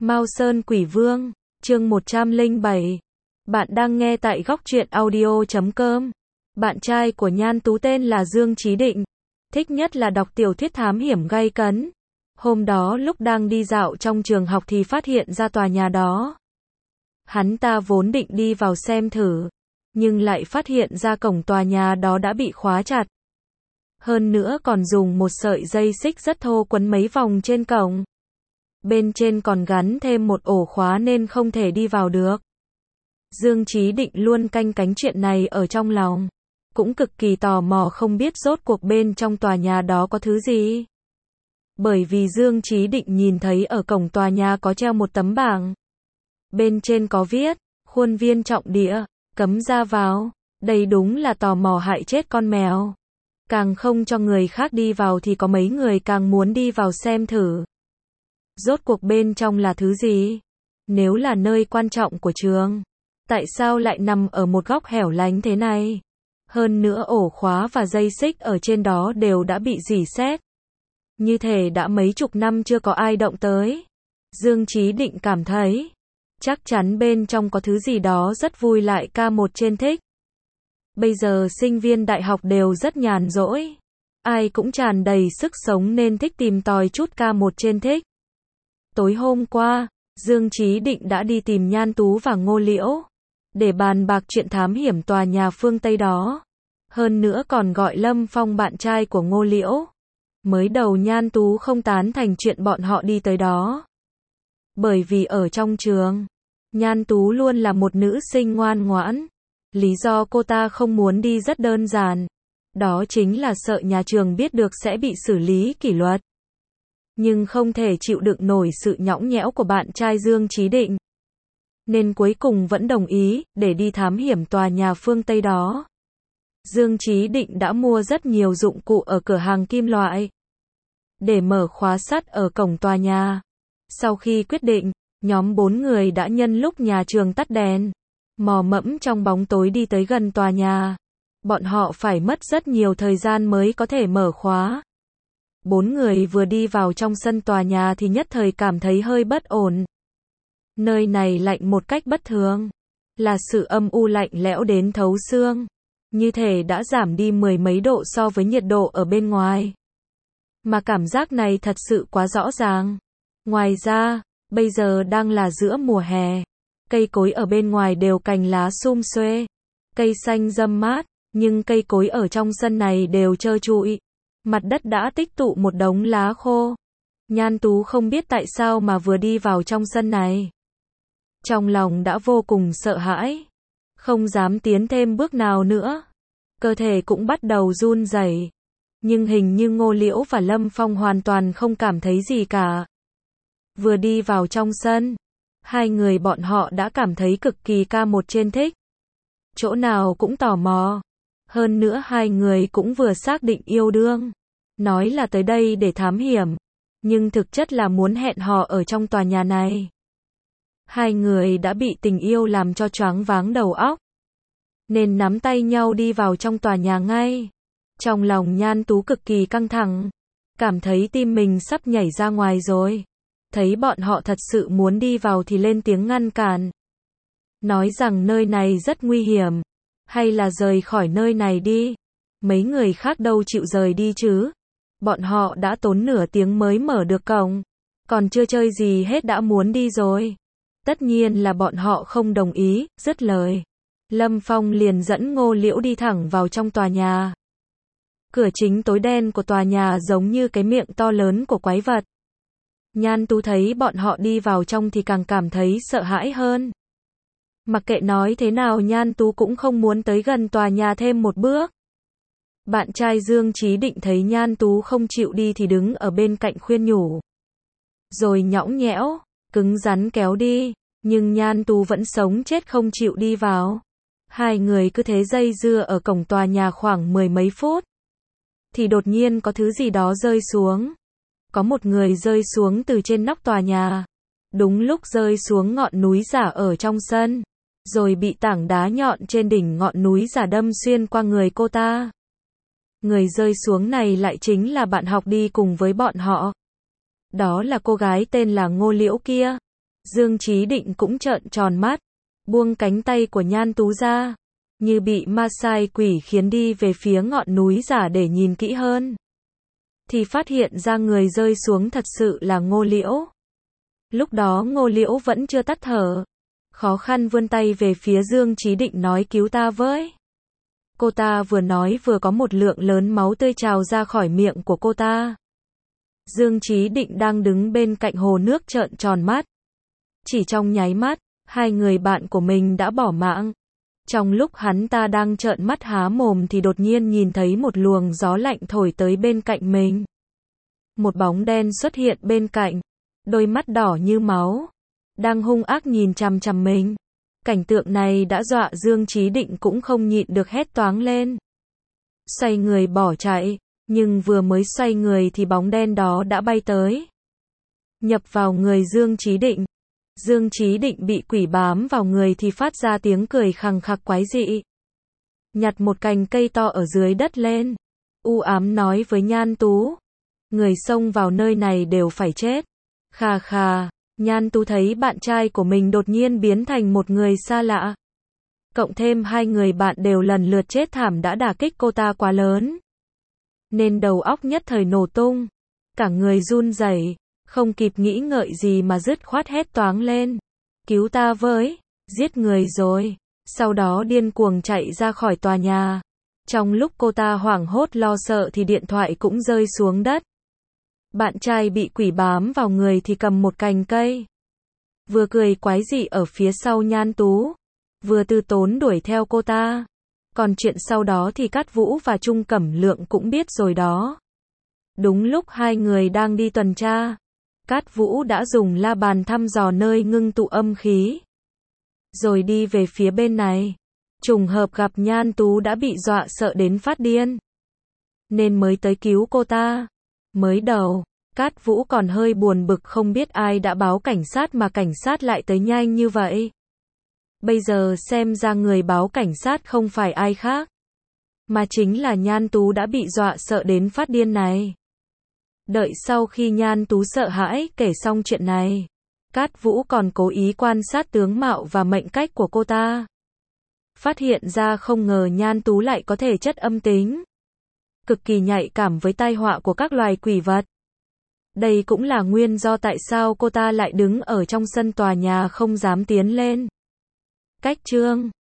Mao Sơn Quỷ Vương, chương 107. Bạn đang nghe tại góc truyện audio.com. Bạn trai của Nhan Tú tên là Dương Chí Định, thích nhất là đọc tiểu thuyết thám hiểm gay cấn. Hôm đó lúc đang đi dạo trong trường học thì phát hiện ra tòa nhà đó. Hắn ta vốn định đi vào xem thử, nhưng lại phát hiện ra cổng tòa nhà đó đã bị khóa chặt. Hơn nữa còn dùng một sợi dây xích rất thô quấn mấy vòng trên cổng. Bên trên còn gắn thêm một ổ khóa nên không thể đi vào được. Dương Chí Định luôn canh cánh chuyện này ở trong lòng, cũng cực kỳ tò mò không biết rốt cuộc bên trong tòa nhà đó có thứ gì. Bởi vì Dương Chí Định nhìn thấy ở cổng tòa nhà có treo một tấm bảng. Bên trên có viết, khuôn viên trọng địa, cấm ra vào. Đây đúng là tò mò hại chết con mèo. Càng không cho người khác đi vào thì có mấy người càng muốn đi vào xem thử. Rốt cuộc bên trong là thứ gì? Nếu là nơi quan trọng của trường, tại sao lại nằm ở một góc hẻo lánh thế này? Hơn nữa ổ khóa và dây xích ở trên đó đều đã bị rỉ sét. Như thể đã mấy chục năm chưa có ai động tới. Dương Chí Định cảm thấy, chắc chắn bên trong có thứ gì đó rất vui lại K1 trên thích. Bây giờ sinh viên đại học đều rất nhàn rỗi. Ai cũng tràn đầy sức sống nên thích tìm tòi chút K1 trên thích. Tối hôm qua, Dương Chí Định đã đi tìm Nhan Tú và Ngô Liễu, để bàn bạc chuyện thám hiểm tòa nhà phương Tây đó. Hơn nữa còn gọi Lâm Phong bạn trai của Ngô Liễu. Mới đầu Nhan Tú không tán thành chuyện bọn họ đi tới đó. Bởi vì ở trong trường, Nhan Tú luôn là một nữ sinh ngoan ngoãn. Lý do cô ta không muốn đi rất đơn giản. Đó chính là sợ nhà trường biết được sẽ bị xử lý kỷ luật. Nhưng không thể chịu đựng nổi sự nhõng nhẽo của bạn trai Dương Chí Định. Nên cuối cùng vẫn đồng ý, để đi thám hiểm tòa nhà phương Tây đó. Dương Chí Định đã mua rất nhiều dụng cụ ở cửa hàng kim loại, để mở khóa sắt ở cổng tòa nhà. Sau khi quyết định, nhóm 4 người đã nhân lúc nhà trường tắt đèn, mò mẫm trong bóng tối đi tới gần tòa nhà. Bọn họ phải mất rất nhiều thời gian mới có thể mở khóa. 4 người vừa đi vào trong sân tòa nhà thì nhất thời cảm thấy hơi bất ổn. Nơi này lạnh một cách bất thường, là sự âm u lạnh lẽo đến thấu xương, như thể đã giảm đi mười mấy độ so với nhiệt độ ở bên ngoài. Mà cảm giác này thật sự quá rõ ràng. Ngoài ra, bây giờ đang là giữa mùa hè, cây cối ở bên ngoài đều cành lá sum xuê, cây xanh râm mát, nhưng cây cối ở trong sân này đều trơ trụi. Mặt đất đã tích tụ một đống lá khô. Nhan Tú không biết tại sao mà vừa đi vào trong sân này, trong lòng đã vô cùng sợ hãi, không dám tiến thêm bước nào nữa. Cơ thể cũng bắt đầu run rẩy. Nhưng hình như Ngô Liễu và Lâm Phong hoàn toàn không cảm thấy gì cả. Vừa đi vào trong sân, hai người bọn họ đã cảm thấy cực kỳ K1 trên thích. Chỗ nào cũng tò mò. Hơn nữa hai người cũng vừa xác định yêu đương. Nói là tới đây để thám hiểm, nhưng thực chất là muốn hẹn hò ở trong tòa nhà này. Hai người đã bị tình yêu làm cho choáng váng đầu óc, nên nắm tay nhau đi vào trong tòa nhà ngay. Trong lòng Nhan Tú cực kỳ căng thẳng, cảm thấy tim mình sắp nhảy ra ngoài rồi. Thấy bọn họ thật sự muốn đi vào thì lên tiếng ngăn cản, nói rằng nơi này rất nguy hiểm, hay là rời khỏi nơi này đi. Mấy người khác đâu chịu rời đi chứ. Bọn họ đã tốn nửa tiếng mới mở được cổng, còn chưa chơi gì hết đã muốn đi rồi. Tất nhiên là bọn họ không đồng ý. Dứt lời, Lâm Phong liền dẫn Ngô Liễu đi thẳng vào trong tòa nhà. Cửa chính tối đen của tòa nhà giống như cái miệng to lớn của quái vật. Nhan Tú thấy bọn họ đi vào trong thì càng cảm thấy sợ hãi hơn. Mặc kệ nói thế nào Nhan Tú cũng không muốn tới gần tòa nhà thêm một bước. Bạn trai Dương Chí Định thấy Nhan Tú không chịu đi thì đứng ở bên cạnh khuyên nhủ. Rồi nhõng nhẽo, cứng rắn kéo đi, nhưng Nhan Tú vẫn sống chết không chịu đi vào. Hai người cứ thế dây dưa ở cổng tòa nhà khoảng mười mấy phút. Thì đột nhiên có thứ gì đó rơi xuống. Có một người rơi xuống từ trên nóc tòa nhà. Đúng lúc rơi xuống ngọn núi giả ở trong sân, rồi bị tảng đá nhọn trên đỉnh ngọn núi giả đâm xuyên qua người cô ta. Người rơi xuống này lại chính là bạn học đi cùng với bọn họ. Đó là cô gái tên là Ngô Liễu kia. Dương Chí Định cũng trợn tròn mắt, buông cánh tay của Nhan Tú ra, như bị ma sai quỷ khiến đi về phía ngọn núi giả để nhìn kỹ hơn. Thì phát hiện ra người rơi xuống thật sự là Ngô Liễu. Lúc đó Ngô Liễu vẫn chưa tắt thở, khó khăn vươn tay về phía Dương Chí Định nói cứu ta với. Cô ta vừa nói vừa có một lượng lớn máu tươi trào ra khỏi miệng của cô ta. Dương Chí Định đang đứng bên cạnh hồ nước trợn tròn mắt. Chỉ trong nháy mắt, hai người bạn của mình đã bỏ mạng. Trong lúc hắn ta đang trợn mắt há mồm thì đột nhiên nhìn thấy một luồng gió lạnh thổi tới bên cạnh mình. Một bóng đen xuất hiện bên cạnh, đôi mắt đỏ như máu, đang hung ác nhìn chằm chằm mình. Cảnh tượng này đã dọa Dương Chí Định cũng không nhịn được hét toáng lên. Xoay người bỏ chạy, nhưng vừa mới xoay người thì bóng đen đó đã bay tới, nhập vào người Dương Chí Định. Dương Chí Định bị quỷ bám vào người thì phát ra tiếng cười khằng khặc quái dị. Nhặt một cành cây to ở dưới đất lên, u ám nói với Nhan Tú, người xông vào nơi này đều phải chết. Khà khà, Nhan Tú thấy bạn trai của mình đột nhiên biến thành một người xa lạ. Cộng thêm hai người bạn đều lần lượt chết thảm đã đả kích cô ta quá lớn, nên đầu óc nhất thời nổ tung, cả người run rẩy, không kịp nghĩ ngợi gì mà dứt khoát hét toáng lên. Cứu ta với, giết người rồi. Sau đó điên cuồng chạy ra khỏi tòa nhà. Trong lúc cô ta hoảng hốt lo sợ thì điện thoại cũng rơi xuống đất. Bạn trai bị quỷ bám vào người thì cầm một cành cây, vừa cười quái dị ở phía sau Nhan Tú, vừa từ tốn đuổi theo cô ta. Còn chuyện sau đó thì Cát Vũ và Trung Cẩm Lượng cũng biết rồi đó. Đúng lúc hai người đang đi tuần tra, Cát Vũ đã dùng la bàn thăm dò nơi ngưng tụ âm khí, rồi đi về phía bên này. Trùng hợp gặp Nhan Tú đã bị dọa sợ đến phát điên, nên mới tới cứu cô ta. Mới đầu, Cát Vũ còn hơi buồn bực không biết ai đã báo cảnh sát mà cảnh sát lại tới nhanh như vậy. Bây giờ xem ra người báo cảnh sát không phải ai khác, mà chính là Nhan Tú đã bị dọa sợ đến phát điên này. Đợi sau khi Nhan Tú sợ hãi kể xong chuyện này, Cát Vũ còn cố ý quan sát tướng mạo và mệnh cách của cô ta. Phát hiện ra không ngờ Nhan Tú lại có thể chất âm tính, cực kỳ nhạy cảm với tai họa của các loài quỷ vật. Đây cũng là nguyên do tại sao cô ta lại đứng ở trong sân tòa nhà không dám tiến lên. Cách chương